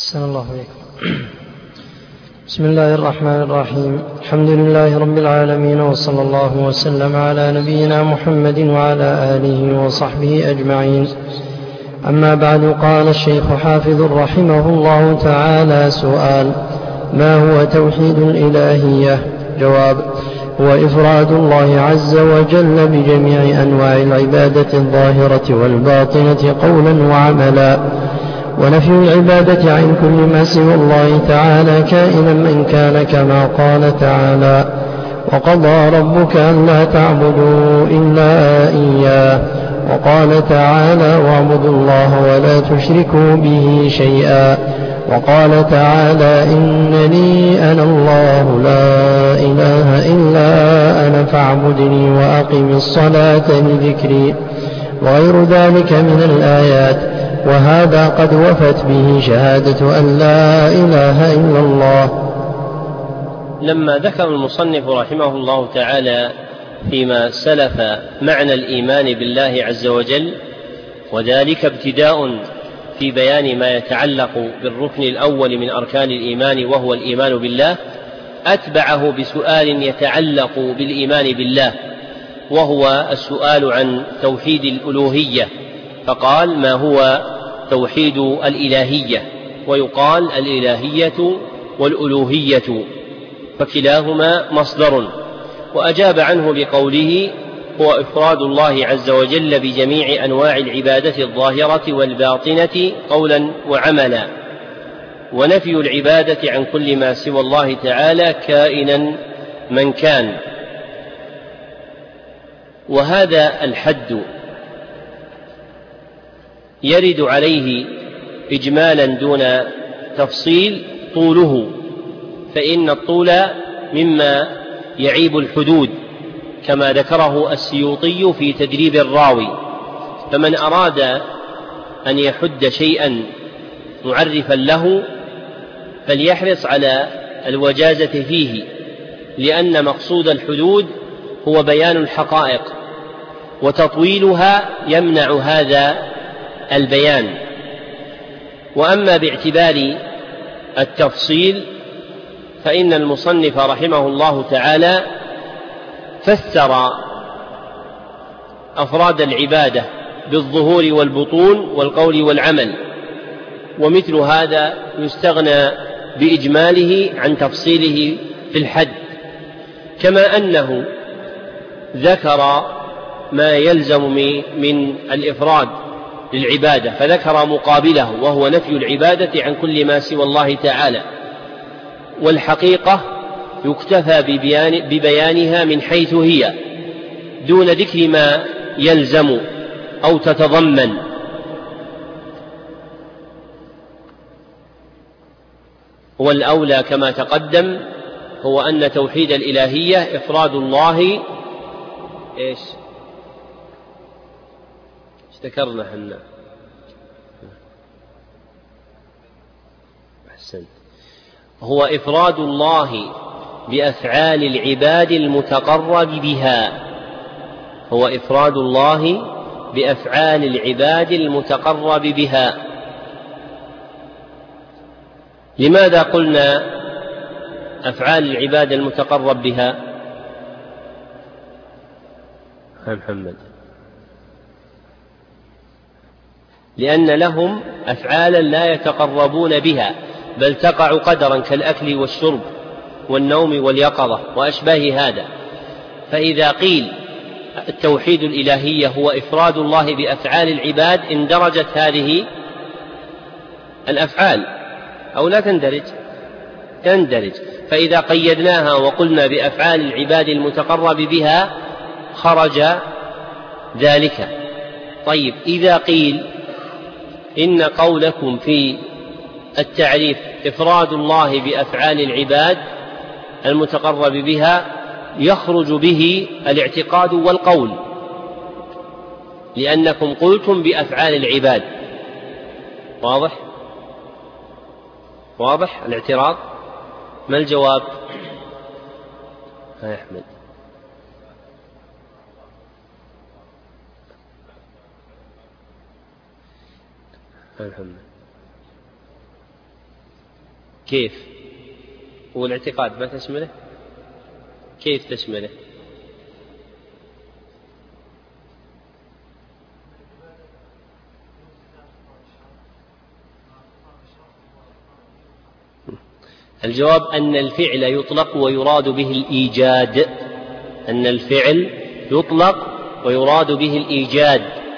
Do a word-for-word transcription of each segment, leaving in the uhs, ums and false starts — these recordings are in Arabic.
أحسن الله إليكم. بسم الله الرحمن الرحيم. الحمد لله رب العالمين، وصلى الله وسلم على نبينا محمد وعلى آله وصحبه أجمعين. أما بعد، قال الشيخ حافظ رحمه الله تعالى: سؤال: ما هو توحيد الإلهية؟ جواب: هو إفراد الله عز وجل بجميع أنواع العبادة الظاهرة والباطنة قولا وعملا، ونفي العبادة عن كل ما سوى الله تعالى كائنا من كان، كما قال تعالى: وقضى ربك ألا تعبدوا إلا إياه. وقال تعالى: واعبدوا الله ولا تشركوا به شيئا. وقال تعالى: إنني أنا الله لا إله إلا أنا فاعبدني وأقم الصلاة لذكري، وغير ذلك من الآيات. وهذا قد وفت به شهادة أن لا إله إلا الله. لما ذكر المصنف رحمه الله تعالى فيما سلف معنى الإيمان بالله عز وجل، وذلك ابتداء في بيان ما يتعلق بالركن الأول من أركان الإيمان وهو الإيمان بالله، أتبعه بسؤال يتعلق بالإيمان بالله، وهو السؤال عن توحيد الألوهية، فقال: ما هو توحيد الإلهية؟ ويقال الإلهية والألوهية، فكلاهما مصدر. وأجاب عنه بقوله: هو إفراد الله عز وجل بجميع أنواع العبادة الظاهرة والباطنة قولا وعملا، ونفي العبادة عن كل ما سوى الله تعالى كائنا من كان. وهذا الحد يرد عليه إجمالا دون تفصيل طوله، فإن الطول مما يعيب الحدود، كما ذكره السيوطي في تدريب الراوي. فمن أراد أن يحد شيئا معرفا له فليحرص على الوجازة فيه، لأن مقصود الحدود هو بيان الحقائق، وتطويلها يمنع هذا البيان. وأما باعتبار التفصيل فإن المصنف رحمه الله تعالى فسر أفراد العبادة بالظهور والبطون والقول والعمل، ومثل هذا يستغنى بإجماله عن تفصيله في الحد، كما أنه ذكر ما يلزم من الإفراد للعبادة فذكر مقابله، وهو نفي العبادة عن كل ما سوى الله تعالى. والحقيقة يكتفى ببيان ببيانها من حيث هي، دون ذكر ما يلزم أو تتضمن. والأولى كما تقدم هو أن توحيد الإلهية إفراد الله إيش ذكرنا حنا أحسن هو إفراد الله بأفعال العباد المتقرب بها هو إفراد الله بأفعال العباد المتقرب بها. لماذا قلنا أفعال العباد المتقرب بها؟ يا محمد، لأن لهم أفعالا لا يتقربون بها، بل تقع قدرا كالأكل والشرب والنوم واليقظة وأشباه هذا. فإذا قيل التوحيد الإلهية هو إفراد الله بأفعال العباد اندرجت هذه الأفعال أو لا تندرج؟ تندرج. فإذا قيدناها وقلنا بأفعال العباد المتقرب بها خرج ذلك. طيب، إذا قيل إن قولكم في التعريف إفراد الله بأفعال العباد المتقرب بها يخرج به الاعتقاد والقول، لأنكم قلتم بأفعال العباد. واضح؟ واضح الاعتراض؟ ما الجواب؟ يا أحمد، الحمد كيف؟ والاعتقاد ما تشمله؟ كيف تشمله؟ الجواب أن الفعل يطلق ويراد به الإيجاد، أن الفعل يطلق ويراد به الإيجاد.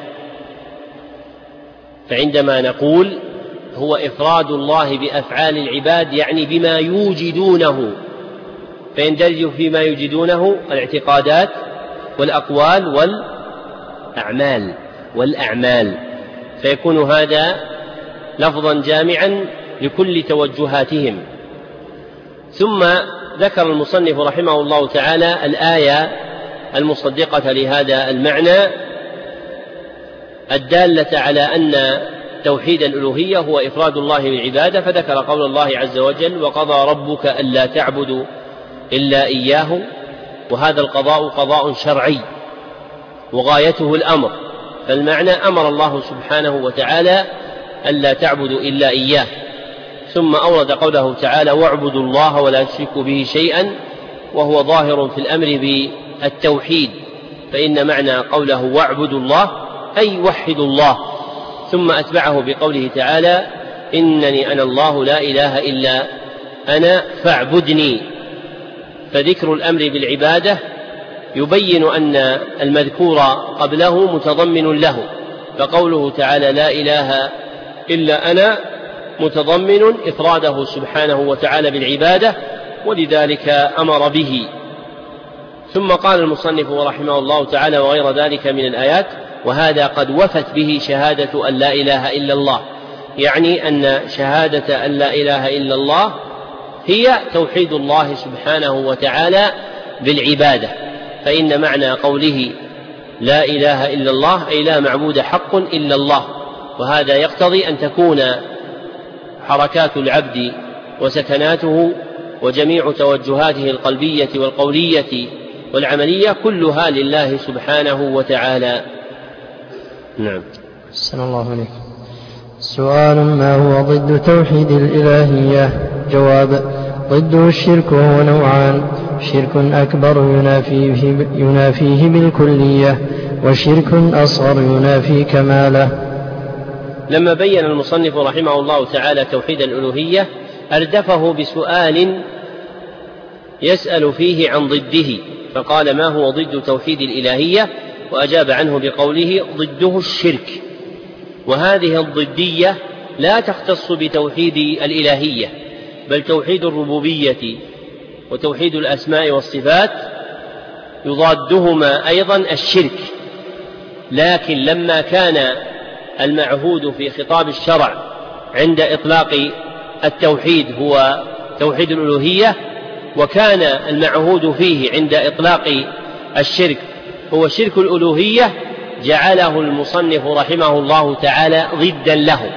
فعندما نقول هو إفراد الله بأفعال العباد يعني بما يوجدونه، فيندرج فيما يوجدونه الاعتقادات والأقوال والأعمال والأعمال فيكون هذا لفظا جامعا لكل توجهاتهم. ثم ذكر المصنف رحمه الله تعالى الآية المصدقة لهذا المعنى الدالة على أن توحيد الألوهية هو إفراد الله بالعبادة، فذكر قول الله عز وجل: وقضى ربك ألا تعبدوا إلا إياه. وهذا القضاء قضاء شرعي وغايته الأمر، فالمعنى أمر الله سبحانه وتعالى ألا تعبدوا إلا إياه. ثم أورد قوله تعالى: واعبدوا الله ولا تشركوا به شيئا، وهو ظاهر في الأمر بالتوحيد، فإن معنى قوله واعبدوا الله أي وحدوا الله. ثم أتبعه بقوله تعالى: إنني أنا الله لا إله إلا أنا فاعبدني. فذكر الأمر بالعبادة يبين أن المذكور قبله متضمن له، فقوله تعالى: لا إله إلا أنا متضمن إفراده سبحانه وتعالى بالعبادة، ولذلك أمر به. ثم قال المصنف رحمه الله تعالى: وغير ذلك من الآيات، وهذا قد وفت به شهادة أن لا إله إلا الله، يعني أن شهادة أن لا إله إلا الله هي توحيد الله سبحانه وتعالى بالعبادة. فإن معنى قوله لا إله إلا الله أي لا معبود حق إلا الله، وهذا يقتضي أن تكون حركات العبد وسكناته وجميع توجهاته القلبية والقولية والعملية كلها لله سبحانه وتعالى. نعم. أحسن الله عليك. سؤال: ما هو ضد توحيد الإلهية؟ جواب: ضده الشرك، وهو نوعان: شرك أكبر ينافيه, ينافيه بالكلية، وشرك أصغر ينافي كماله. لما بين المصنف رحمه الله تعالى توحيد الألوهية أردفه بسؤال يسأل فيه عن ضده، فقال: ما هو ضد توحيد الإلهية؟ وأجاب عنه بقوله: ضده الشرك. وهذه الضدية لا تختص بتوحيد الإلهية، بل توحيد الربوبية وتوحيد الأسماء والصفات يضادهما أيضا الشرك. لكن لما كان المعهود في خطاب الشرع عند إطلاق التوحيد هو توحيد الألوهية، وكان المعهود فيه عند إطلاق الشرك هو شرك الألوهية، جعله المصنف رحمه الله تعالى ضدا له.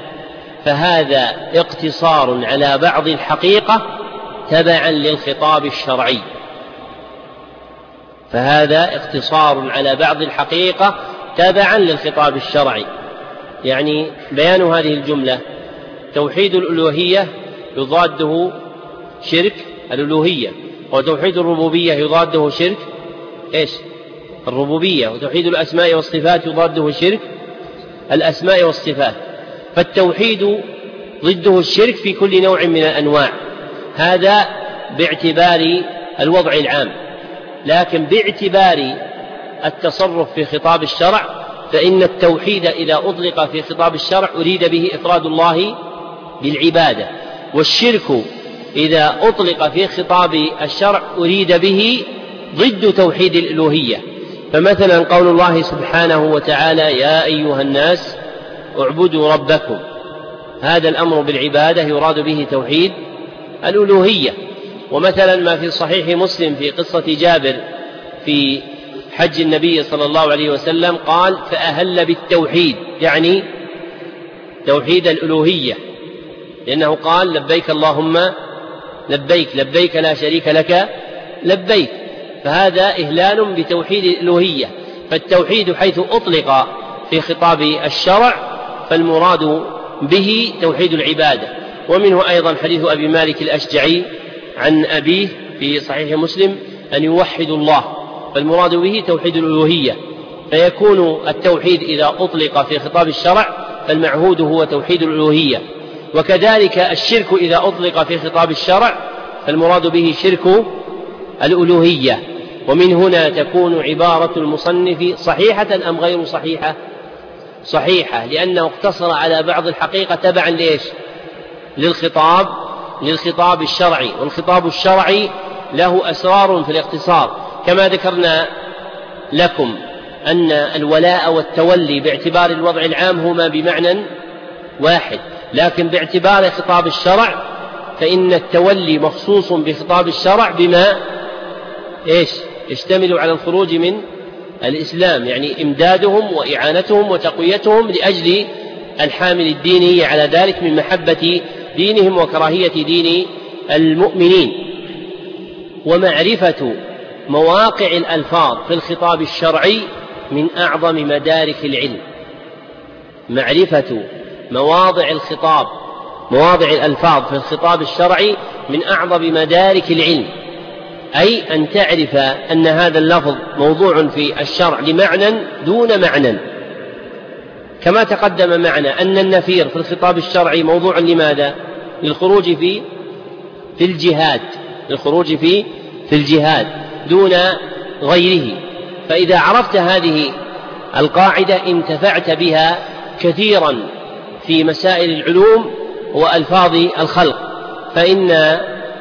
فهذا اقتصار على بعض الحقيقة تبعا للخطاب الشرعي، فهذا اقتصار على بعض الحقيقة تبعا للخطاب الشرعي. يعني بيان هذه الجملة: توحيد الألوهية يضاده شرك الألوهية، وتوحيد الربوبية يضاده شرك إيش؟ الربوبية، وتوحيد الأسماء والصفات يضاده شرك الأسماء والصفات. فالتوحيد ضده الشرك في كل نوع من الأنواع، هذا باعتبار الوضع العام. لكن باعتبار التصرف في خطاب الشرع، فإن التوحيد إذا أطلق في خطاب الشرع أريد به إفراد الله بالعبادة، والشرك إذا أطلق في خطاب الشرع أريد به ضد توحيد الألوهية. فمثلا قول الله سبحانه وتعالى: يا أيها الناس اعبدوا ربكم، هذا الأمر بالعبادة يراد به توحيد الألوهية. ومثلا ما في صحيح مسلم في قصة جابر في حج النبي صلى الله عليه وسلم قال: فأهل بالتوحيد، يعني توحيد الألوهية، لأنه قال: لبيك اللهم لبيك، لبيك لا شريك لك لبيك. فهذا إهلال بتوحيد الألوهية. فالتوحيد حيث أطلق في خطاب الشرع فالمراد به توحيد العبادة، ومنه أيضا حديث أبي مالك الأشجعي عن أبيه في صحيح مسلم أن يوحدوا الله، فالمراد به توحيد الألوهية، فيكون التوحيد إذا أطلق في خطاب الشرع فالمعهود هو توحيد الألوهية، وكذلك الشرك إذا أطلق في خطاب الشرع فالمراد به شرك الألوهية. ومن هنا تكون عبارة المصنف صحيحة أم غير صحيحة؟ صحيحة، لأنه اقتصر على بعض الحقيقة تبعا ليش؟ للخطاب للخطاب الشرعي، والخطاب الشرعي له أسرار في الاختصار، كما ذكرنا لكم أن الولاء والتولي باعتبار الوضع العام هما بمعنى واحد، لكن باعتبار خطاب الشرع فإن التولي مخصوص بخطاب الشرع بما إيش؟ يشتمل على الخروج من الإسلام، يعني إمدادهم وإعانتهم وتقويتهم لأجل الحامل الديني على ذلك من محبة دينهم وكراهية دين المؤمنين. ومعرفة مواقع الألفاظ في الخطاب الشرعي من أعظم مدارك العلم. معرفة مواضع الخطاب مواضع الألفاظ في الخطاب الشرعي من أعظم مدارك العلم، أي أن تعرف أن هذا اللفظ موضوع في الشرع لمعنى دون معنى، كما تقدم معنا أن النفير في الخطاب الشرعي موضوع لماذا؟ للخروج في في الجهاد للخروج في في الجهاد دون غيره. فإذا عرفت هذه القاعدة انتفعت بها كثيرا في مسائل العلوم وألفاظ الخلق، فإن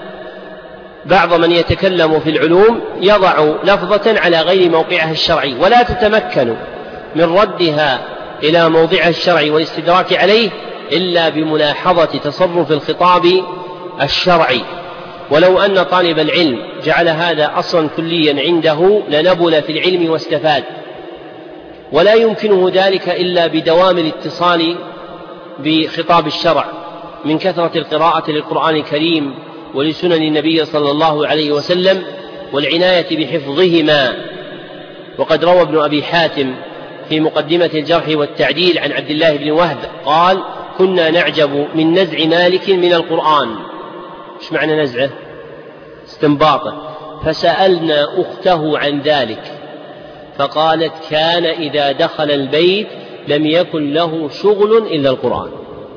بعض من يتكلم في العلوم يضع لفظة على غير موقعها الشرعي ولا تتمكن من ردها إلى موضعها الشرعي والاستدراك عليه إلا بملاحظة تصرف الخطاب الشرعي. ولو أن طالب العلم جعل هذا أصلا كليا عنده لنبل في العلم واستفاد، ولا يمكنه ذلك إلا بدوام الاتصال بخطاب الشرع من كثرة القراءة للقرآن الكريم ولسنن النبي صلى الله عليه وسلم والعناية بحفظهما. وقد روى ابن أبي حاتم في مقدمة الجرح والتعديل عن عبد الله بن وهب قال: كنا نعجب من نزع مالك من القرآن. ايش معنى نزعه؟ استنباطه. فسألنا أخته عن ذلك فقالت: كان إذا دخل البيت لم يكن له شغل إلا القرآن،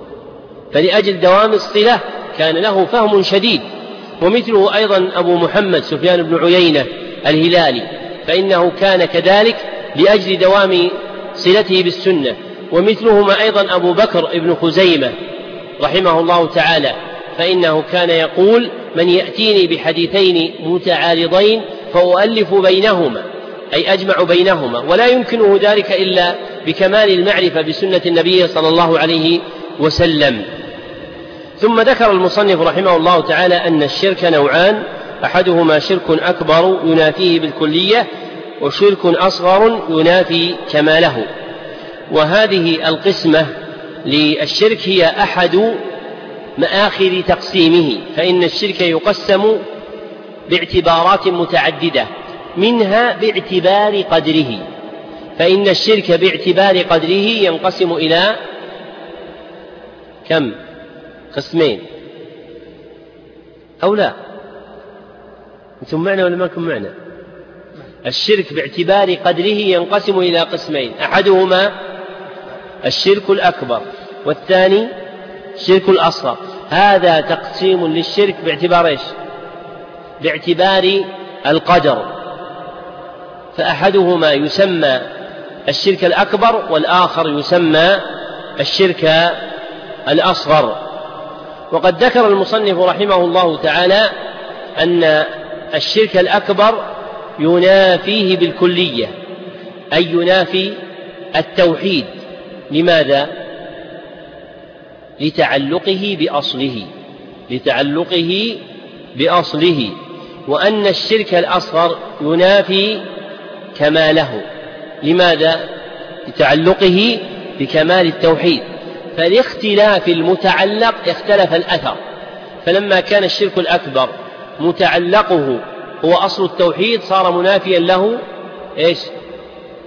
فلأجل دوام الصلة كان له فهم شديد. ومثله أيضا أبو محمد سفيان بن عيينة الهلالي، فإنه كان كذلك لأجل دوام صلته بالسنة. ومثلهما أيضا أبو بكر بن خزيمة رحمه الله تعالى، فإنه كان يقول: من يأتيني بحديثين متعارضين فأؤلف بينهما، أي أجمع بينهما، ولا يمكنه ذلك إلا بكمال المعرفة بسنة النبي صلى الله عليه وسلم. ثم ذكر المصنف رحمه الله تعالى أن الشرك نوعان: أحدهما شرك أكبر ينافيه بالكلية، وشرك أصغر ينافي كماله. وهذه القسمة للشرك هي أحد مآخر تقسيمه، فإن الشرك يقسم باعتبارات متعددة، منها باعتبار قدره، فإن الشرك باعتبار قدره ينقسم إلى كم؟ قسمين أو لا؟ أنتم معنا ولا ماكم معنا؟ الشرك باعتبار قدره ينقسم إلى قسمين: أحدهما الشرك الأكبر، والثاني الشرك الأصغر. هذا تقسيم للشرك باعتبار إيش؟ باعتبار القدر، فأحدهما يسمى الشرك الأكبر والآخر يسمى الشرك الأصغر. وقد ذكر المصنف رحمه الله تعالى أن الشرك الأكبر ينافيه بالكلية، أي ينافي التوحيد. لماذا؟ لتعلقه بأصله لتعلقه بأصله وأن الشرك الأصغر ينافي كماله. لماذا؟ لتعلقه بكمال التوحيد. فلاختلاف المتعلق اختلف الأثر، فلما كان الشرك الأكبر متعلقه هو أصل التوحيد صار منافيا له إيش؟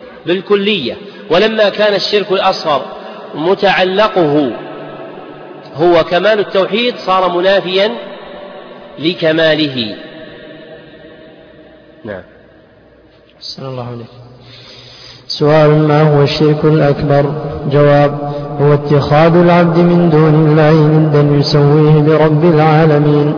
بالكلية. ولما كان الشرك الأصغر متعلقه هو كمال التوحيد صار منافيا لكماله. نعم. أحسن الله عليك. سؤال: ما هو الشرك الأكبر؟ جواب: هو اتخاذ العبد من دون الله ندا يسويه برب العالمين،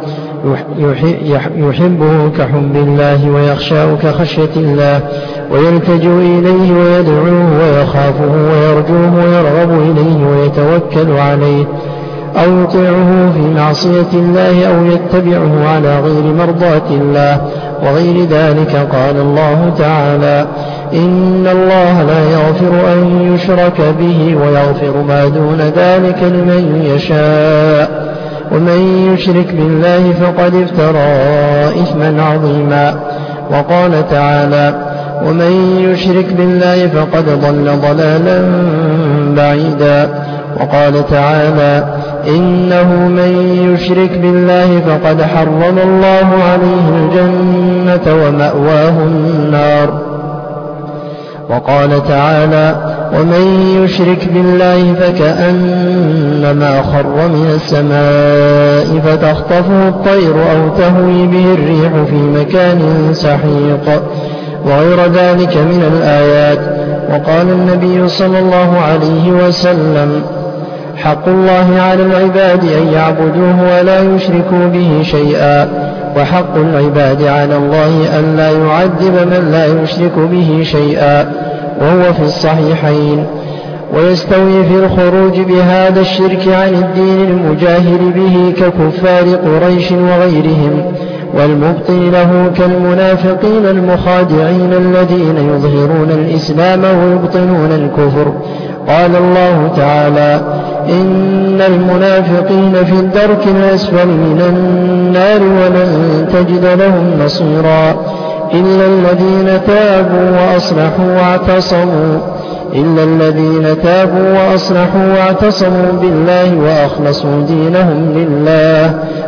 يحبه كحب الله ويخشاه كخشية الله، ويلتجئ إليه ويدعوه ويخافه ويرجوه ويرغب إليه ويتوكل عليه، أو يطيعه في معصية الله أو يتبعه على غير مرضاة الله وغير ذلك. قال الله تعالى: إن الله لا يغفر أن يشرك به ويغفر ما دون ذلك لمن يشاء، ومن يشرك بالله فقد افترى إثما عظيما. وقال تعالى: ومن يشرك بالله فقد ضل ضلالا بعيدا. وقال تعالى: إنه من يشرك بالله فقد حرم الله عليه الجنة ومأواه النار. وقال تعالى: ومن يشرك بالله فكأنما خر من السماء فتخطفه الطير أو تهوي به الريح في مكان سحيق، وغير ذلك من الآيات. وقال النبي صلى الله عليه وسلم: حق الله على العباد أن يعبدوه ولا يشركوا به شيئا، وحق العباد على الله أن لا يعذب من لا يشرك به شيئا، وهو في الصحيحين. ويستوي في الخروج بهذا الشرك عن الدين المجاهر به ككفار قريش وغيرهم، والمبطل له كالمنافقين المخادعين الذين يظهرون الإسلام ويبطنون الكفر. قال الله تعالى: إن المنافقين في الدرك الأسفل من النار ولن تجد لهم نصيرا إلا الذين تابوا وأصلحوا واعتصموا إلا الذين تابوا وأصلحوا واعتصموا بالله وأخلصوا دينهم لله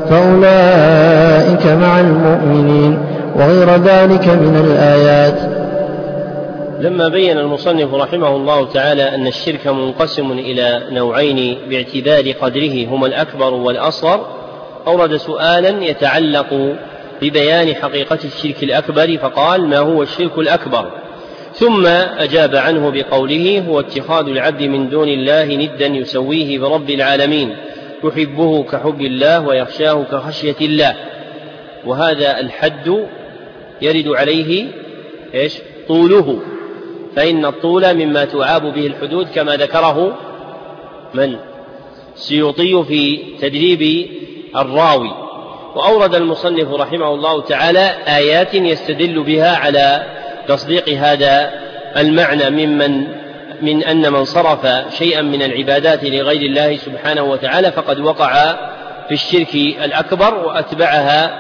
فأولئك مع المؤمنين، وغير ذلك من الآيات. لما بين المصنف رحمه الله تعالى أن الشرك منقسم إلى نوعين باعتبار قدره هما الأكبر والأصغر، أورد سؤالا يتعلق ببيان حقيقة الشرك الأكبر، فقال: ما هو الشرك الأكبر؟ ثم أجاب عنه بقوله: هو اتخاذ العبد من دون الله ندا يسويه برب العالمين، يحبه كحب الله ويخشاه كخشية الله. وهذا الحد يرد عليه إيش؟ طوله، فإن الطول مما تعاب به الحدود كما ذكره من السيوطي في تدريب الراوي. وأورد المصنف رحمه الله تعالى آيات يستدل بها على تصديق هذا المعنى ممن من أن من صرف شيئا من العبادات لغير الله سبحانه وتعالى فقد وقع في الشرك الأكبر، وأتبعها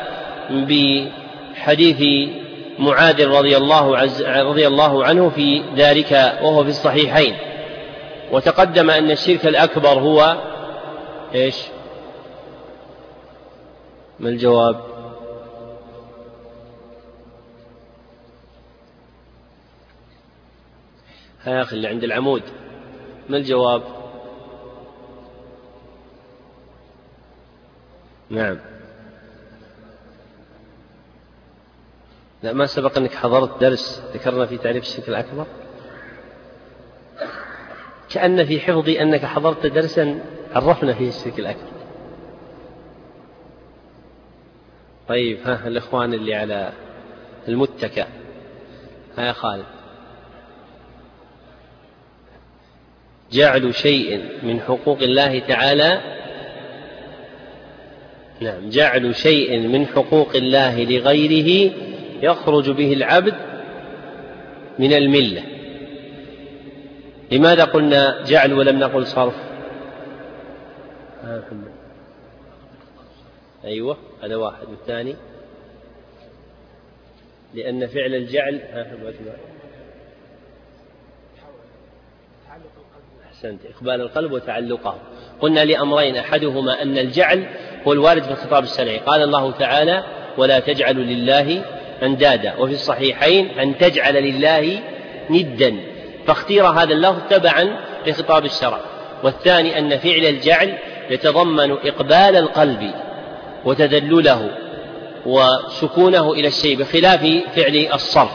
بحديث معاذ رضي الله, عز رضي الله عنه في ذلك وهو في الصحيحين. وتقدم أن الشرك الأكبر هو إيش؟ ما الجواب؟ ها يا أخي اللي عند العمود، ما الجواب؟ نعم. لا، ما سبق أنك حضرت درس ذكرنا في تعريف الشرك الأكبر؟ كأن في حفظي أنك حضرت درسا عرفنا فيه الشرك الأكبر. طيب، ها الإخوان اللي على المتكة، ها يا خالد. جعل شيء من حقوق الله تعالى، نعم، جعل شيء من حقوق الله لغيره يخرج به العبد من الملة. لماذا قلنا جعل ولم نقل صرف؟ أيوة، هذا واحد. والثاني لأن فعل الجعل أحسنت، إقبال القلب وتعلقه. قلنا لأمرين، أحدهما أن الجعل هو الوارد في الخطاب الشرعي، قال الله تعالى: ولا تجعلوا لله أندادا، وفي الصحيحين أن تجعل لله ندا، فاختير هذا اللفظ تبعا لخطاب الشرع. والثاني أن فعل الجعل يتضمن إقبال القلب وتدلله وسكونه إلى الشيء بخلاف فعل الصرف.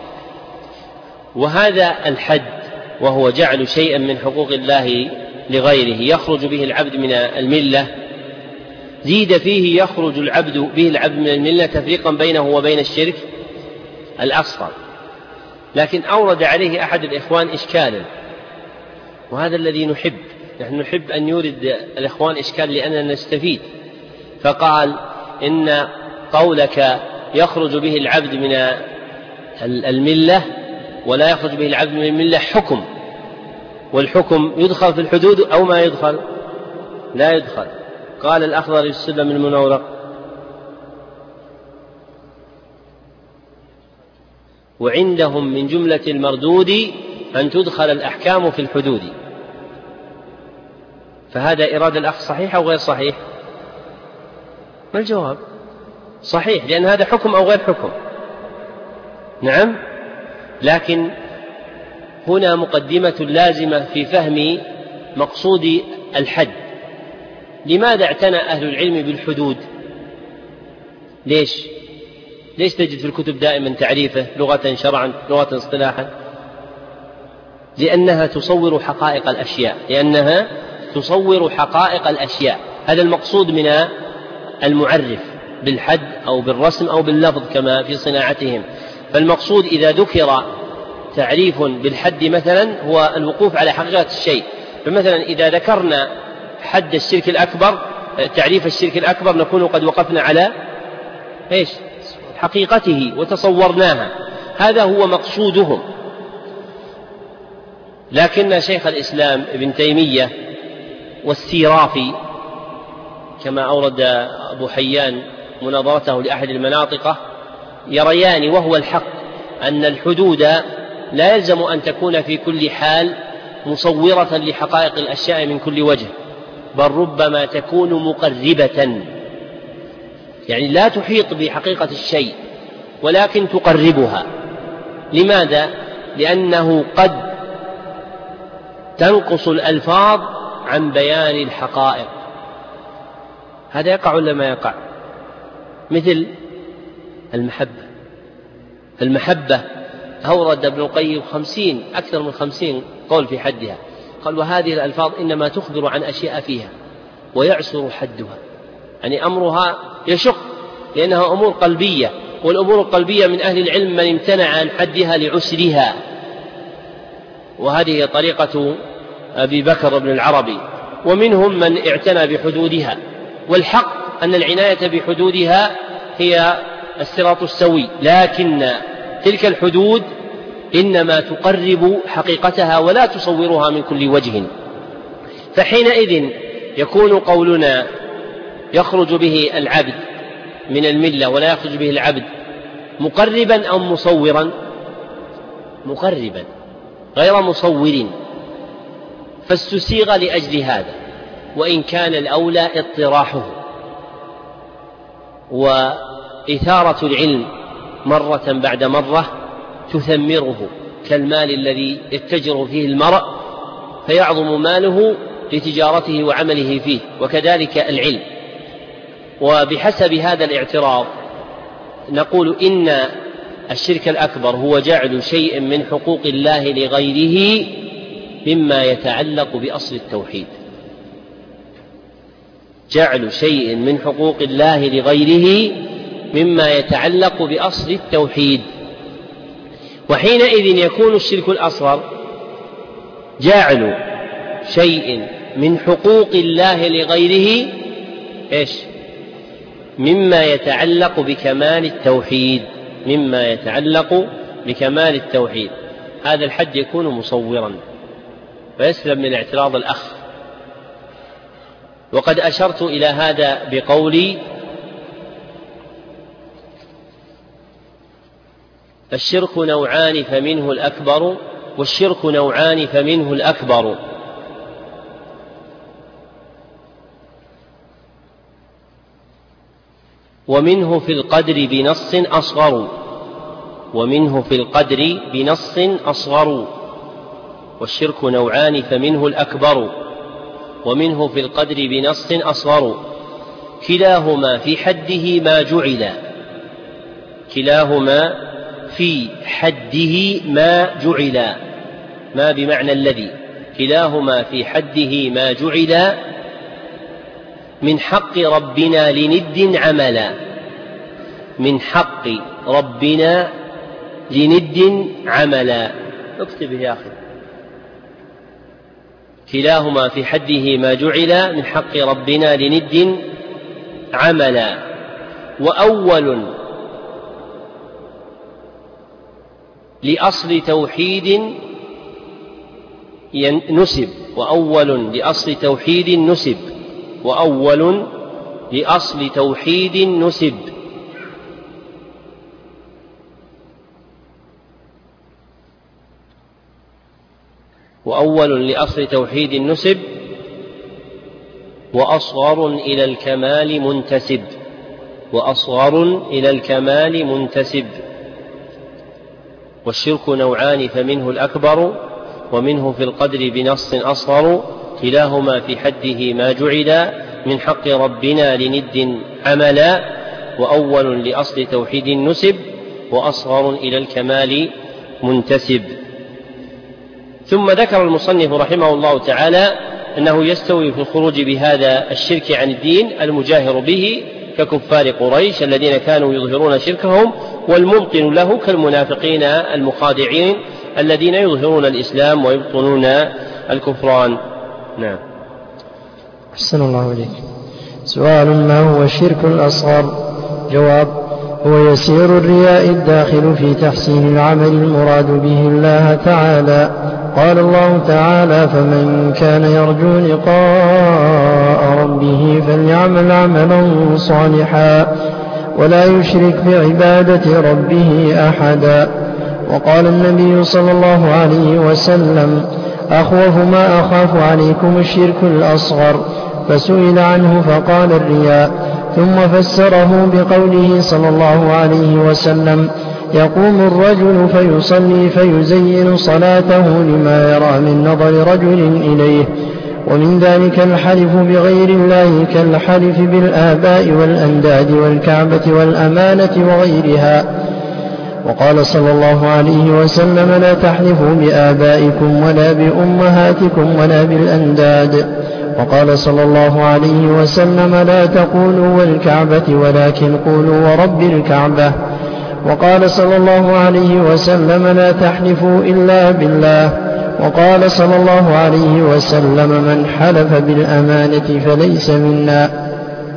وهذا الحد وهو جعل شيئا من حقوق الله لغيره يخرج به العبد من الملة، زيد فيه يخرج العبد به العبد من الملة تفريقا بينه وبين الشرك الأصغر. لكن أورد عليه أحد الإخوان إشكالا، وهذا الذي نحب، نحن نحب أن يورد الإخوان إشكال لأننا نستفيد. فقال إن قولك يخرج به العبد من الملة ولا يخرج به العبد من الملة حكم، والحكم يدخل في الحدود أو ما يدخل؟ لا يدخل. قال الأخضر السلم المنورق: وعندهم من جملة المردود أن تدخل الأحكام في الحدود. فهذا إرادة الأخ صحيح أو غير صحيح؟ ما الجواب؟ صحيح، لأن هذا حكم أو غير حكم. نعم، لكن هنا مقدمة لازمة في فهم مقصود الحد. لماذا اعتنى أهل العلم بالحدود؟ ليش؟ ليش تجد في الكتب دائما تعريفه لغة شرعا لغة اصطلاحا؟ لأنها تصور حقائق الأشياء، لأنها تصور حقائق الأشياء. هذا المقصود من المعرف بالحد أو بالرسم أو باللفظ كما في صناعتهم. فالمقصود إذا ذكر تعريف بالحد مثلا هو الوقوف على حقيقة الشيء. فمثلا إذا ذكرنا حد الشرك الأكبر، تعريف الشرك الأكبر، نكون قد وقفنا على إيش؟ حقيقته وتصورناها. هذا هو مقصودهم. لكن شيخ الإسلام ابن تيمية والسيرافي كما أورد أبو حيان مناظرته لأحد المناطقة يريان وهو الحق أن الحدود لا يلزم أن تكون في كل حال مصورة لحقائق الأشياء من كل وجه، بل ربما تكون مقربة، يعني لا تحيط بحقيقة الشيء ولكن تقربها. لماذا؟ لأنه قد تنقص الألفاظ عن بيان الحقائق. هذا يقع ولا ما يقع؟ مثل المحبة. المحبة أورد ابن القيم خمسين أكثر من خمسين قول في حدها. قال: وهذه الألفاظ إنما تخبر عن أشياء فيها ويعسر حدها، يعني أمرها يشق لأنها أمور قلبية، والأمور القلبية من أهل العلم من امتنع عن حدها لعسرها. وهذه طريقة أبي بكر بن العربي، ومنهم من اعتنى بحدودها. والحق أن العناية بحدودها هي الصراط السوي، لكن تلك الحدود إنما تقرب حقيقتها ولا تصورها من كل وجه. فحينئذ يكون قولنا يخرج به العبد من الملة ولا يخرج به العبد مقربا أو مصورا؟ مقربا غير مصور، فاستسيغ لأجل هذا، وإن كان الأولى اطراحه. وإثارة العلم مرة بعد مرة تثمره، كالمال الذي يتجر فيه المرء فيعظم ماله لتجارته وعمله فيه، وكذلك العلم. وبحسب هذا الاعتراض نقول إن الشرك الأكبر هو جعل شيء من حقوق الله لغيره مما يتعلق بأصل التوحيد. جعل شيء من حقوق الله لغيره مما يتعلق بأصل التوحيد. وحينئذ يكون الشرك الأصغر جعل شيء من حقوق الله لغيره إيش؟ مما يتعلق بكمال التوحيد، مما يتعلق بكمال التوحيد. هذا الحد يكون مصورا فيسلم من اعتراض الأخ. وقد أشرت إلى هذا بقولي: الشرك نوعان فمنه الأكبر، والشرك نوعان فمنه الأكبر. ومنه في القدر بنص أصغر، ومنه في القدر بنص أصغر. والشرك نوعان فمنه الأكبر. ومنه في القدر بنص أصغر كلاهما في حده ما جعل كلاهما في حده ما جعل ما بمعنى الذي كلاهما في حده ما جعل من حق ربنا لند عملا من حق ربنا لند عملا اكتب يا أخي كلاهما في حده ما جعل من حق ربنا لند عملا وأول لأصل توحيد نسب وأول لأصل توحيد نسب وأول لأصل توحيد نسب وأول لأصل توحيد نسب وأصغر إلى الكمال منتسب وأصغر إلى الكمال منتسب والشرك نوعان فمنه الأكبر ومنه في القدر بنص أصغر كلاهما في حده ما جعل من حق ربنا لند عملا وأول لأصل توحيد نسب وأصغر إلى الكمال منتسب. ثم ذكر المصنف رحمه الله تعالى أنه يستوي في الخروج بهذا الشرك عن الدين المجاهر به ككفار قريش الذين كانوا يظهرون شركهم والمبطن له كالمنافقين المخادعين الذين يظهرون الإسلام ويبطنون الكفران. نعم. أحسن الله عليك. سؤال: ما هو الشرك الأصغر؟ جواب: هو يسير الرياء الداخل في تحسين العمل المراد به الله تعالى. قال الله تعالى: فمن كان يرجو لقاء ربه فليعمل عملا صالحا ولا يشرك بعبادة ربه أحدا. وقال النبي صلى الله عليه وسلم: أخوف ما أخاف عليكم الشرك الأصغر. فسئل عنه فقال: الرياء. ثم فسره بقوله صلى الله عليه وسلم: يقوم الرجل فيصلي فيزين صلاته لما يرى من نظر رجل إليه، ومن ذلك الحلف بغير الله كالحلف بالآباء والأنداد والكعبة والأمانة وغيرها. وقال صلى الله عليه وسلم: لا تحلفوا بآبائكم ولا بأمهاتكم ولا بالأنداد. وقال صلى الله عليه وسلم: لا تقولوا والكعبة ولكن قولوا ورب الكعبة. وقال صلى الله عليه وسلم: لا تحلفوا إلا بالله. وقال صلى الله عليه وسلم: من حلف بالأمانة فليس منا.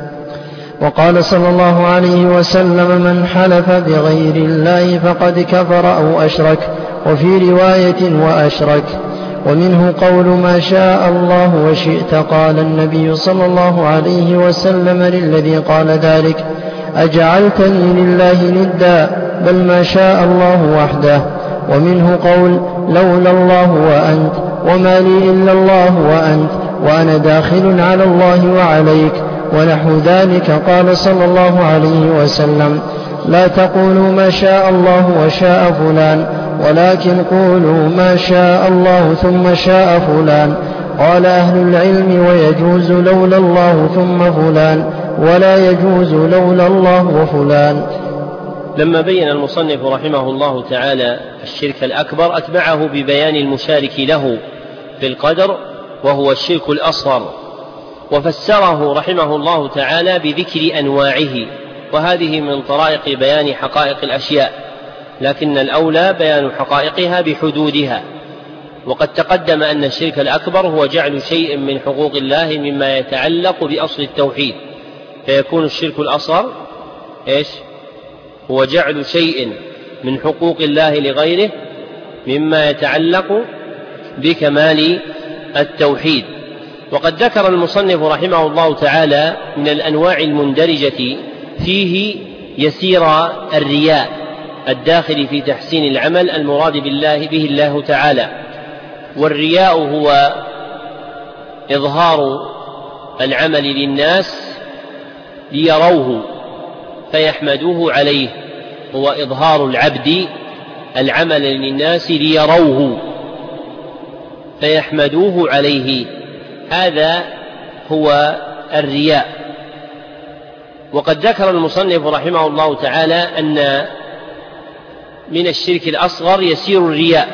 وقال صلى الله عليه وسلم: من حلف بغير الله فقد كفر أو أشرك، وفي رواية وأشرك. ومنه قول ما شاء الله وشئت. قال النبي صلى الله عليه وسلم للذي قال ذلك: أجعلتني لله ندا؟ بل ما شاء الله وحده. ومنه قول لولا الله وأنت، وما لي إلا الله وأنت، وأنا داخل على الله وعليك، ونحو ذلك. قال صلى الله عليه وسلم: لا تقولوا ما شاء الله وشاء فلان، ولكن قولوا ما شاء الله ثم شاء فلان. قال أهل العلم: ويجوز لولا الله ثم فلان، ولا يجوز لولا الله وفلان. لما بين المصنف رحمه الله تعالى الشرك الأكبر أتبعه ببيان المشارك له في القدر وهو الشرك الأصغر، وفسره رحمه الله تعالى بذكر أنواعه، وهذه من طرائق بيان حقائق الأشياء، لكن الأولى بيان حقائقها بحدودها. وقد تقدم أن الشرك الأكبر هو جعل شيء من حقوق الله مما يتعلق بأصل التوحيد، فيكون الشرك الأصغر إيش؟ هو جعل شيء من حقوق الله لغيره مما يتعلق بكمال التوحيد. وقد ذكر المصنف رحمه الله تعالى من الأنواع المندرجة فيه يسير الرياء الداخل في تحسين العمل المراد بالله به الله تعالى. والرياء هو إظهار العمل للناس ليروه فيحمدوه عليه، هو إظهار العبد العمل للناس ليروه فيحمدوه عليه. هذا هو الرياء. وقد ذكر المصنف رحمه الله تعالى أن من الشرك الأصغر يسير الرياء،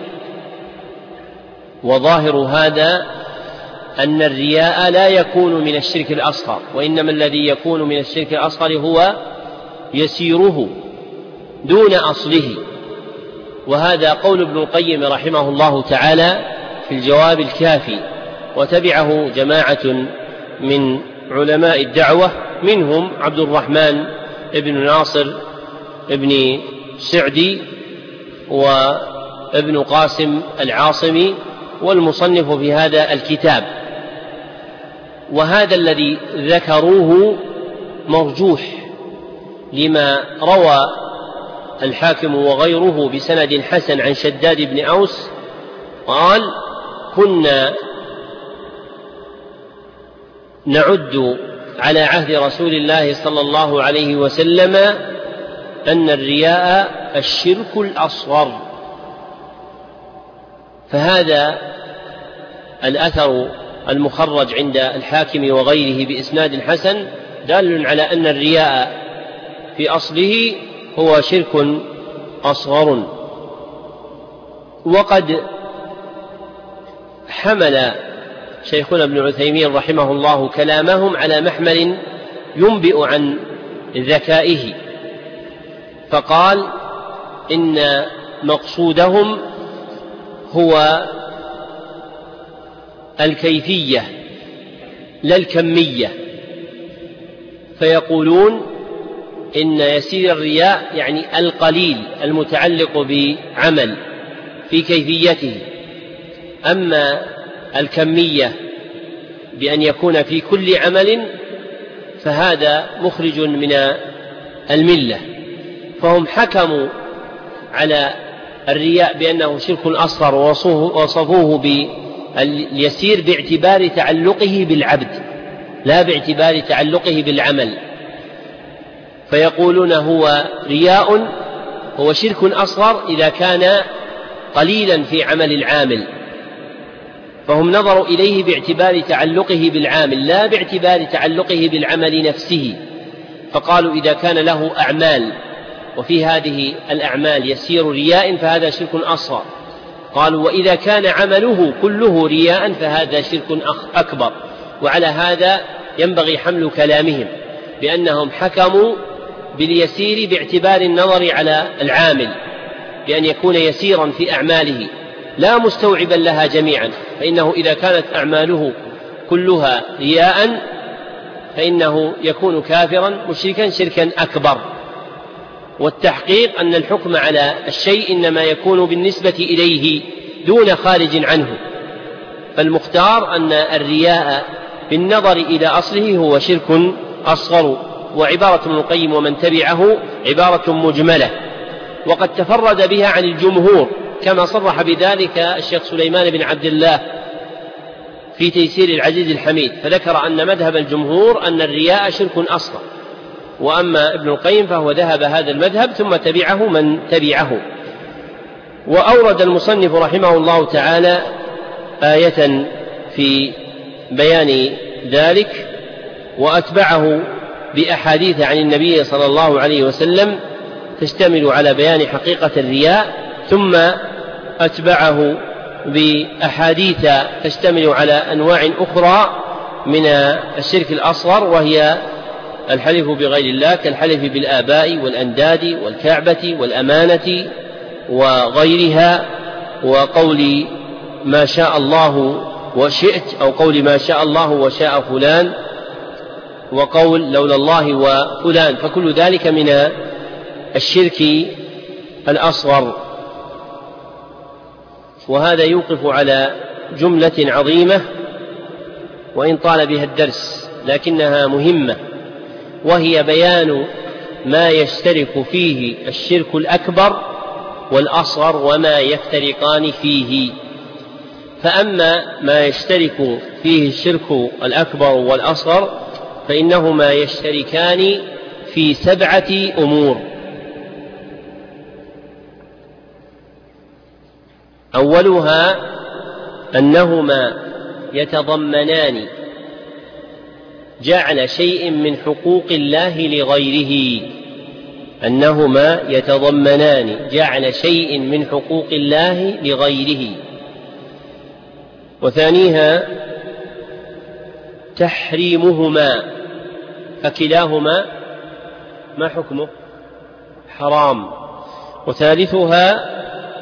وظاهر هذا أن الرياء لا يكون من الشرك الأصغر، وإنما الذي يكون من الشرك الأصغر هو يسيره دون أصله. وهذا قول ابن القيم رحمه الله تعالى في الجواب الكافي، وتبعه جماعة من علماء الدعوة، منهم عبد الرحمن ابن ناصر ابن سعدي وابن قاسم العاصمي والمصنف في هذا الكتاب. وهذا الذي ذكروه مرجوح لما روى الحاكم وغيره بسند حسن عن شداد بن أوس قال: كنا نعد على عهد رسول الله صلى الله عليه وسلم أن الرياء الشرك الأصغر. فهذا الأثر المخرج عند الحاكم وغيره بإسناد حسن دال على أن الرياء في أصله هو شرك أصغر. وقد حمل شيخنا ابن عثيمين رحمه الله كلامهم على محمل ينبئ عن ذكائه، فقال: إن مقصودهم هو الكيفية لا الكمية، فيقولون إن يسير الرياء يعني القليل المتعلق بعمل في كيفيته، أما الكمية بأن يكون في كل عمل فهذا مخرج من الملة. فهم حكموا على الرياء بأنه شرك أصغر ووصفوه باليسير باعتبار تعلقه بالعبد لا باعتبار تعلقه بالعمل، فيقولون هو رياء هو شرك أصغر إذا كان قليلا في عمل العامل، فهم نظروا إليه باعتبار تعلقه بالعامل لا باعتبار تعلقه بالعمل نفسه، فقالوا إذا كان له أعمال وفي هذه الأعمال يسير رياء فهذا شرك أصغر. قالوا وإذا كان عمله كله رياء فهذا شرك أكبر. وعلى هذا ينبغي حمل كلامهم بأنهم حكموا باليسير باعتبار النظر على العامل بأن يكون يسيرا في أعماله لا مستوعبا لها جميعا، فإنه إذا كانت أعماله كلها رياء فإنه يكون كافرا مشركا شركا أكبر. والتحقيق أن الحكم على الشيء إنما يكون بالنسبة إليه دون خارج عنه، فالمختار أن الرياء بالنظر إلى أصله هو شرك أصغر. وعبارة ابن القيم ومن تبعه عبارة مجملة، وقد تفرد بها عن الجمهور كما صرح بذلك الشيخ سليمان بن عبد الله في تيسير العزيز الحميد، فذكر أن مذهب الجمهور أن الرياء شرك أصغر، وأما ابن القيم فهو ذهب هذا المذهب ثم تبعه من تبعه. وأورد المصنف رحمه الله تعالى آية في بيان ذلك، وأتبعه بأحاديث عن النبي صلى الله عليه وسلم تشتمل على بيان حقيقة الرياء، ثم أتبعه بأحاديث تشتمل على أنواع أخرى من الشرك الأصغر، وهي الحلف بغير الله كالحلف بالآباء والأنداد والكعبة والأمانة وغيرها، وقول ما شاء الله وشئت أو قول ما شاء الله وشاء فلان، وقول لولا الله وفلان، فكل ذلك من الشرك الأصغر. وهذا يوقف على جملة عظيمة وإن طال بها الدرس لكنها مهمة، وهي بيان ما يشترك فيه الشرك الأكبر والأصغر وما يفترقان فيه. فأما ما يشترك فيه الشرك الأكبر والأصغر فإنهما يشتركان في سبعة أمور. أولها أنهما يتضمنان جعل شيء من حقوق الله لغيره، أنهما يتضمنان جعل شيء من حقوق الله لغيره. وثانيها تحريمهما، فكلاهما ما حكمه؟ حرام. وثالثها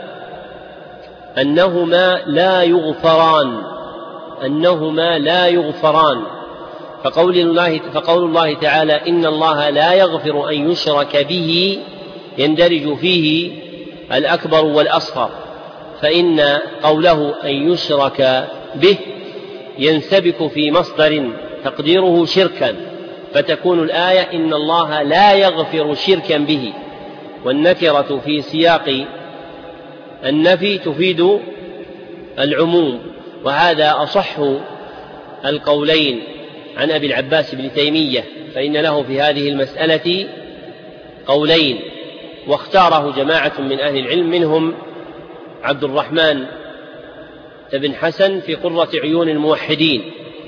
أنهما لا يغفران، أنهما لا يغفران فقول الله, فقول الله تعالى إن الله لا يغفر أن يشرك به يندرج فيه الأكبر والأصغر، فإن قوله أن يشرك به ينسبك في مصدر تقديره شركا، فتكون الآية إن الله لا يغفر شركا به، والنكرة في سياق النفي تفيد العموم. وهذا أصح القولين عن أبي العباس بن تيمية، فإن له في هذه المسألة قولين، واختاره جماعة من أهل العلم منهم عبد الرحمن بن حسن في قرة عيون الموحدين،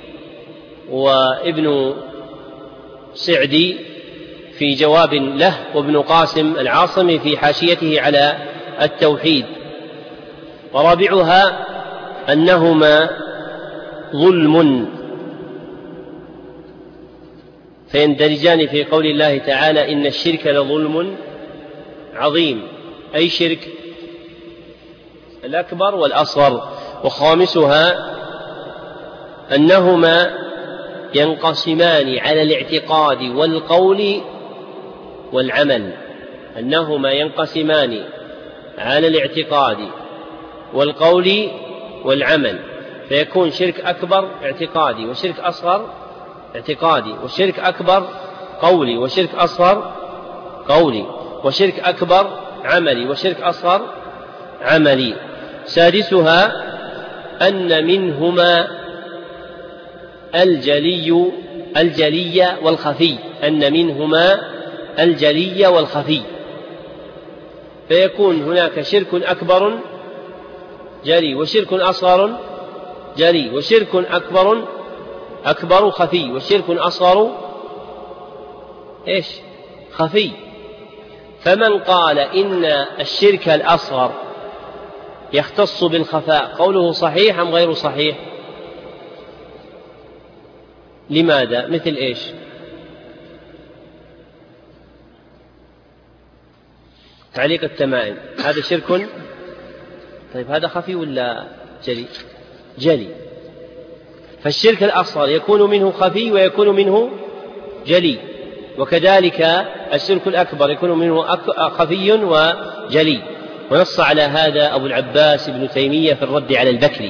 وابن سعدي في جواب له، وابن قاسم العاصمي في حاشيته على التوحيد. ورابعها أنهما ظلم، فيندرجان في قول الله تعالى إن الشرك لظلم عظيم، أي شرك؟ الأكبر والأصغر. وخامسها أنهما ينقسمان على الاعتقاد والقول والعمل، أنهما ينقسمان على الاعتقاد والقول والعمل، فيكون شرك أكبر اعتقادي، وشرك أصغر اعتقادي، وشرك أكبر قولي، وشرك أصغر قولي، وشرك أكبر عملي، وشرك أصغر عملي. سادسها أن منهما الجلي الجلي والخفي، أن منهما الجلي والخفي، فيكون هناك شرك أكبر جلي، وشرك أصغر جلي، وشرك أكبر أكبر خفي، وشرك أصغر إيش؟ خفي. فمن قال إن الشرك الأصغر يختص بالخفاء قوله صحيح أم غير صحيح؟ لماذا؟ مثل إيش؟ تعليق التمائم هذا شرك، طيب هذا خفي ولا جلي؟ جلي. فالشرك الأصغر يكون منه خفي ويكون منه جلي، وكذلك الشرك الأكبر يكون منه خفي وجلي. ونص على هذا أبو العباس ابن تيمية في الرد على البكري.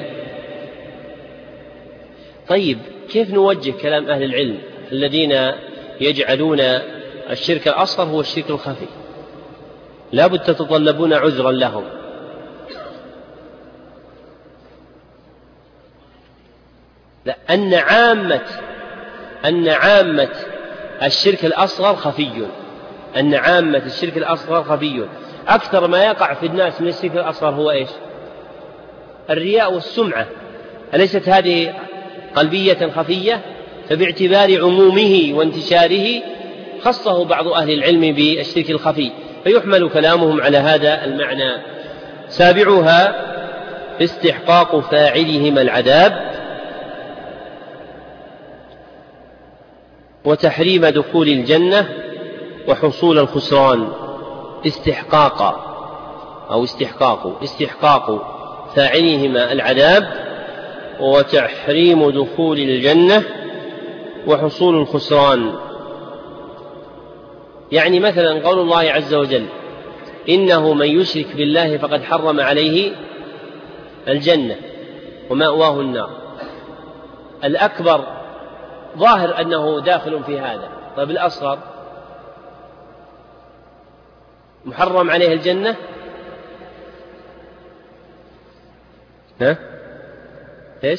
طيب كيف نوجه كلام أهل العلم الذين يجعلون الشرك الأصغر هو الشرك الخفي؟ لا بد تتطلبون عذرا لهم. لا، أن عامة أن عامة الشرك الأصغر خفي، أن عامة الشرك الأصغر خفي. أكثر ما يقع في الناس من الشرك الأصغر هو إيش؟ الرياء والسمعة، أليست هذه قلبية خفية؟ فباعتبار عمومه وانتشاره خصه بعض أهل العلم بالشرك الخفي، فيحمل كلامهم على هذا المعنى. سابعها استحقاق فاعلهما العذاب، وتحريم دخول الجنة، وحصول الخسران. استحقاق أو استحقاق استحقاق فاعلهما العذاب، وتحريم دخول الجنة، وحصول الخسران. يعني مثلا قول الله عز وجل إنه من يشرك بالله فقد حرم عليه الجنة ومأواه النار، الأكبر ظاهر أنه داخل في هذا. طيب الأصغر محرم عليه الجنة، ها؟ إيش؟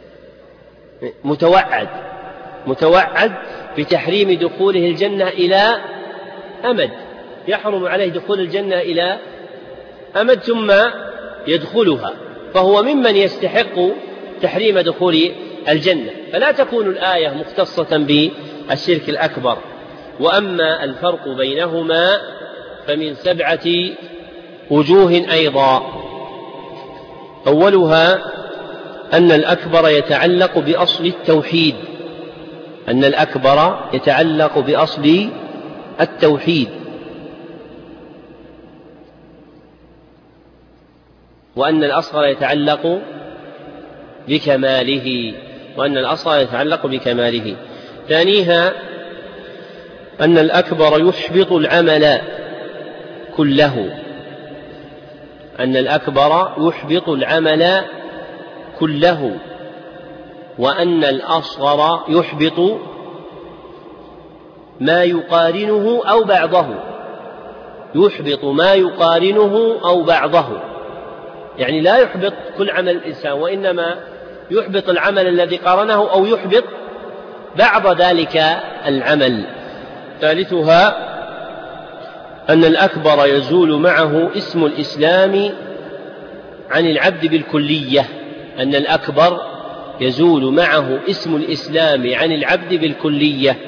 متوعد متوعد بتحريم دخوله الجنة إلى أمد، يحرم عليه دخول الجنة إلى أمد ثم يدخلها، فهو ممن يستحق تحريم دخول الجنة، فلا تكون الآية مختصة بالشرك الأكبر. وأما الفرق بينهما فمن سبعة وجوه أيضا. أولها أن الأكبر يتعلق بأصل التوحيد، أن الأكبر يتعلق بأصل التوحيد، وأن الأصغر يتعلق بكماله، وأن الأصغر يتعلق بكماله. ثانيها أن الأكبر يحبط العمل كله، أن الأكبر يحبط العمل كله، وأن الأصغر يحبط ما يقارنه أو بعضه، يحبط ما يقارنه أو بعضه، يعني لا يحبط كل عمل الإنسان، وإنما يحبط العمل الذي قارنه أو يحبط بعض ذلك العمل. ثالثها أن الأكبر يزول معه اسم الإسلام عن العبد بالكلية، أن الأكبر يزول معه اسم الإسلام عن العبد بالكلية،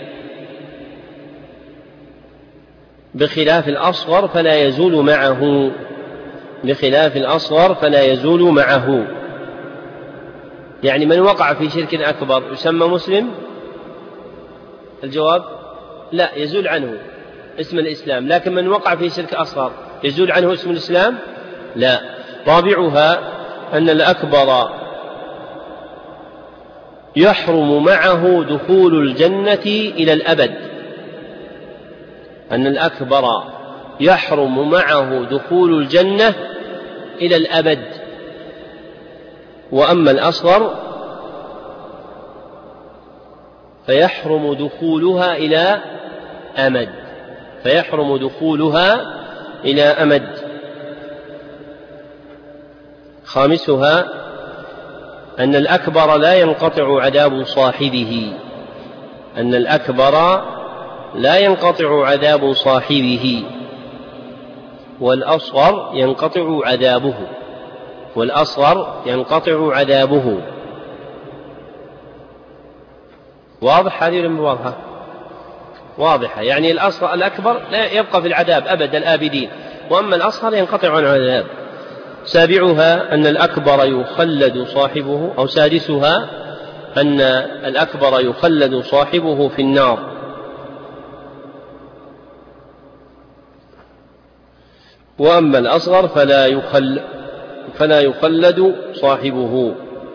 بخلاف الأصغر فلا يزول معه، بخلاف الأصغر فلا يزول معه. يعني من وقع في شرك أكبر يسمى مسلم؟ الجواب لا، يزول عنه اسم الإسلام. لكن من وقع في شرك أصغر يزول عنه اسم الإسلام؟ لا. رابعها أن الأكبر يحرم معه دخول الجنة إلى الأبد، أن الأكبر يحرم معه دخول الجنة إلى الأبد. وأما الأصغر فيحرم دخولها إلى أمد، فيحرم دخولها إلى أمد. خامسها أن الأكبر لا ينقطع عذاب صاحبه، أن الأكبر لا ينقطع عذاب صاحبه، والأصغر ينقطع عذابه، والأصغر ينقطع عذابه. واضح هذه المواضحة؟ واضحة، يعني الأصغر الأكبر لا يبقى في العذاب أبد الآبدين، وأما الأصغر ينقطع عن العذاب. سابعها أن الأكبر يخلد صاحبه، أو سادسها أن الأكبر يخلد صاحبه في النار. وأما الأصغر فلا يخل فلا يخلد صاحبه.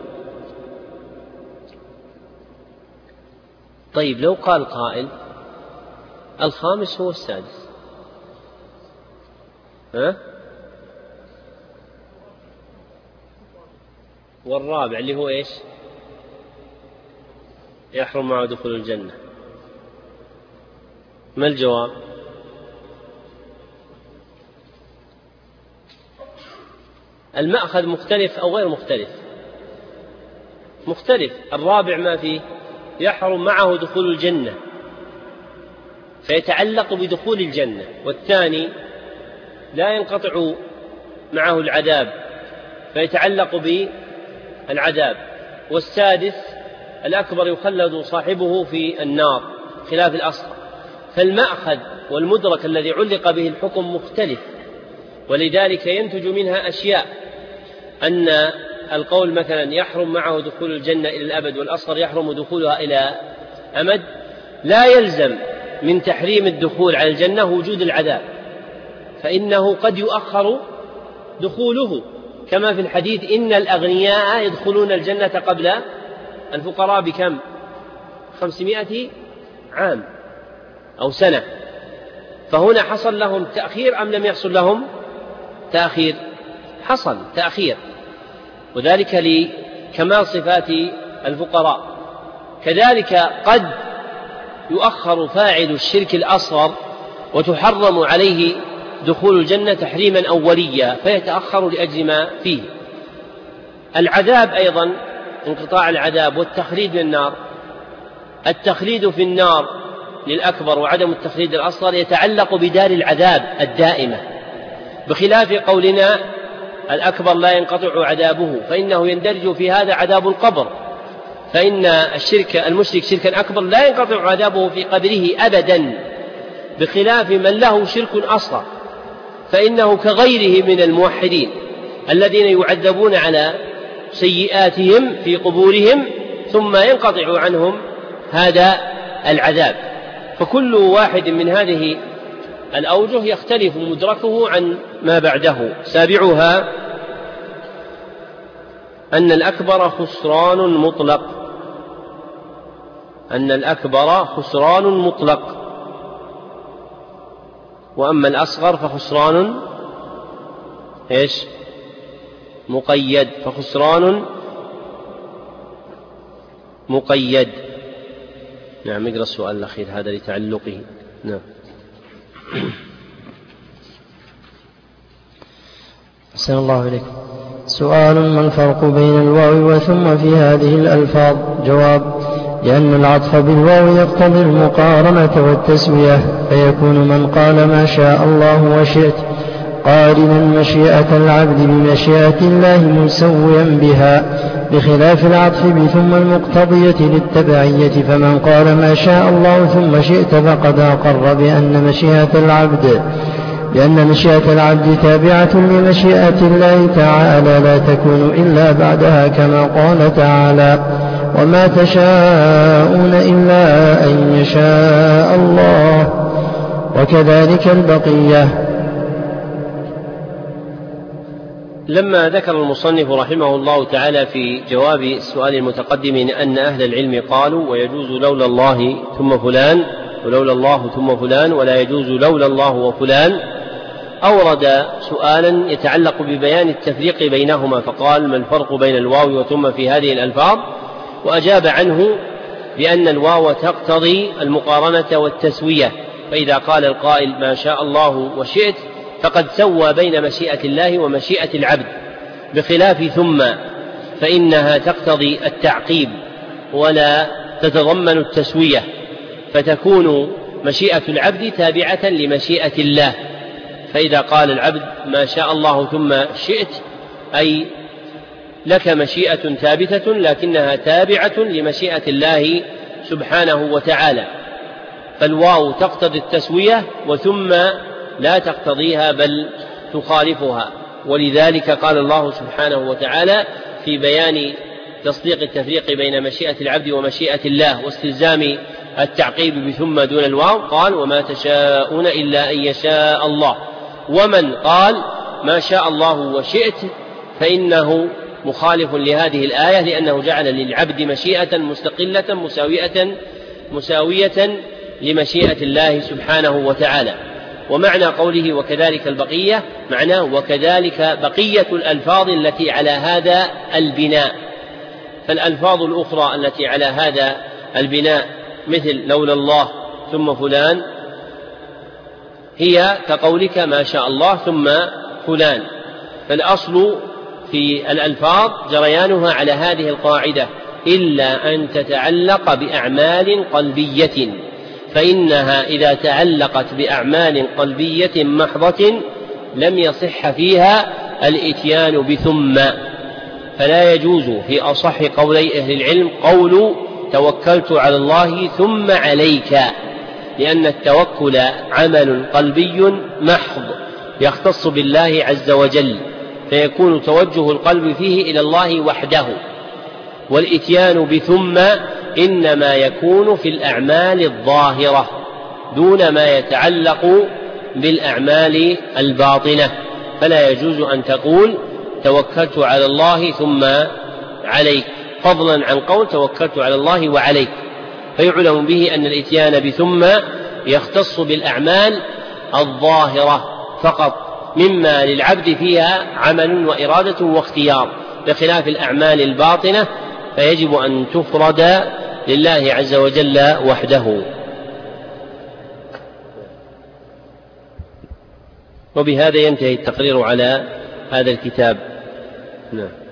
طيب لو قال قائل الخامس هو السادس، ها؟ والرابع اللي هو إيش؟ يحرم معه دخول الجنة، ما الجواب؟ المأخذ مختلف أو غير مختلف؟ مختلف. الرابع ما فيه يحرم معه دخول الجنة فيتعلق بدخول الجنة، والثاني لا ينقطع معه العذاب فيتعلق بالعذاب، والسادس الأكبر يخلد صاحبه في النار خلاف الأصغر. فالمأخذ والمدرك الذي علق به الحكم مختلف، ولذلك ينتج منها أشياء، أن القول مثلا يحرم معه دخول الجنة إلى الأبد والأصغر يحرم دخولها إلى أمد، لا يلزم من تحريم الدخول على الجنة وجود العذاب، فإنه قد يؤخر دخوله، كما في الحديث إن الأغنياء يدخلون الجنة قبل الفقراء بكم؟ خمسمائة عام أو سنة. فهنا حصل لهم تأخير أم لم يحصل لهم تأخير؟ حصل تأخير، وذلك لكمال صفات الفقراء. كذلك قد يؤخر فاعل الشرك الأصغر وتحرم عليه دخول الجنة تحريما أوليا فيتأخر لأجل ما فيه. العذاب أيضا انقطاع العذاب والتخليد من النار، التخليد في النار للأكبر وعدم التخليد الأصغر يتعلق بدار العذاب الدائمة، بخلاف قولنا الأكبر لا ينقطع عذابه، فإنه يندرج في هذا عذاب القبر، فإن الشرك المشرك شركا أكبر لا ينقطع عذابه في قبره أبدا، بخلاف من له شرك أصغر فإنه كغيره من الموحدين الذين يعذبون على سيئاتهم في قبورهم ثم ينقطع عنهم هذا العذاب. فكل واحد من هذه الأوجه يختلف مدركه عن ما بعده. سابعها أن الأكبر خسران مطلق، أن الأكبر خسران مطلق، وأما الأصغر فخسران إيش؟ مقيد، فخسران مقيد. نعم، اقرأ السؤال الأخير هذا لتعلقه. نعم. أحسن الله إليكم. سؤال: ما الفرق بين الواو وثم في هذه الألفاظ؟ جواب: لأن العطف بالواو يقتضي المقارنة والتسوية، فيكون من قال ما شاء الله وشئت قارنا مشيئة العبد بمشيئة الله مسويا بها، بخلاف العطف بثم المقتضية للتبعية، فمن قال ما شاء الله ثم شئت فقد أقر بأن مشيئة العبد لأن مشيئة العبد تابعة لمشيئة الله تعالى لا تكون إلا بعدها، كما قال تعالى: وما تشاءون إلا أن يشاء الله. وكذلك البقية. لما ذكر المصنف رحمه الله تعالى في جواب السؤال المتقدم أن أهل العلم قالوا ويجوز لولا الله ثم فلان ولولا الله ثم فلان ولا يجوز لولا الله وفلان، أورد سؤالا يتعلق ببيان التفريق بينهما، فقال: ما الفرق بين الواو وثم في هذه الألفاظ؟ وأجاب عنه بأن الواو تقتضي المقارنة والتسوية، فإذا قال القائل ما شاء الله وشئت فقد سوى بين مشيئة الله ومشيئة العبد، بخلاف ثم فإنها تقتضي التعقيب ولا تتضمن التسوية، فتكون مشيئة العبد تابعة لمشيئة الله. فإذا قال العبد ما شاء الله ثم شئت أي لك مشيئة ثابتة لكنها تابعة لمشيئة الله سبحانه وتعالى، فالواو تقتضي التسوية وثم لا تقتضيها بل تخالفها. ولذلك قال الله سبحانه وتعالى في بيان تصديق التفريق بين مشيئة العبد ومشيئة الله واستلزام التعقيب بثم دون الواو، قال: وما تشاءون إلا أن يشاء الله. ومن قال ما شاء الله وشئت فإنه مخالف لهذه الآية، لأنه جعل للعبد مشيئة مستقلة مساوية مساوية لمشيئة الله سبحانه وتعالى. ومعنى قوله وكذلك البقية معناه وكذلك بقية الألفاظ التي على هذا البناء، فالألفاظ الأخرى التي على هذا البناء مثل لولا الله ثم فلان هي كقولك ما شاء الله ثم فلان، فالأصل في الألفاظ جريانها على هذه القاعدة إلا أن تتعلق بأعمال قلبية، فإنها إذا تعلقت بأعمال قلبية محضة لم يصح فيها الإتيان بثم، فلا يجوز في أصح قولي أهل العلم قول توكلت على الله ثم عليك، لأن التوكل عمل قلبي محض يختص بالله عز وجل، فيكون توجه القلب فيه إلى الله وحده، والإتيان بثم إنما يكون في الأعمال الظاهرة دون ما يتعلق بالأعمال الباطنة، فلا يجوز أن تقول توكلت على الله ثم عليك، فضلا عن قول توكلت على الله وعليك، فيعلم به أن الإتيان بثم يختص بالأعمال الظاهرة فقط مما للعبد فيها عمل وإرادة واختيار، بخلاف الأعمال الباطنة فيجب أن تفرد لله عز وجل وحده. وبهذا ينتهي التقرير على هذا الكتاب. نعم.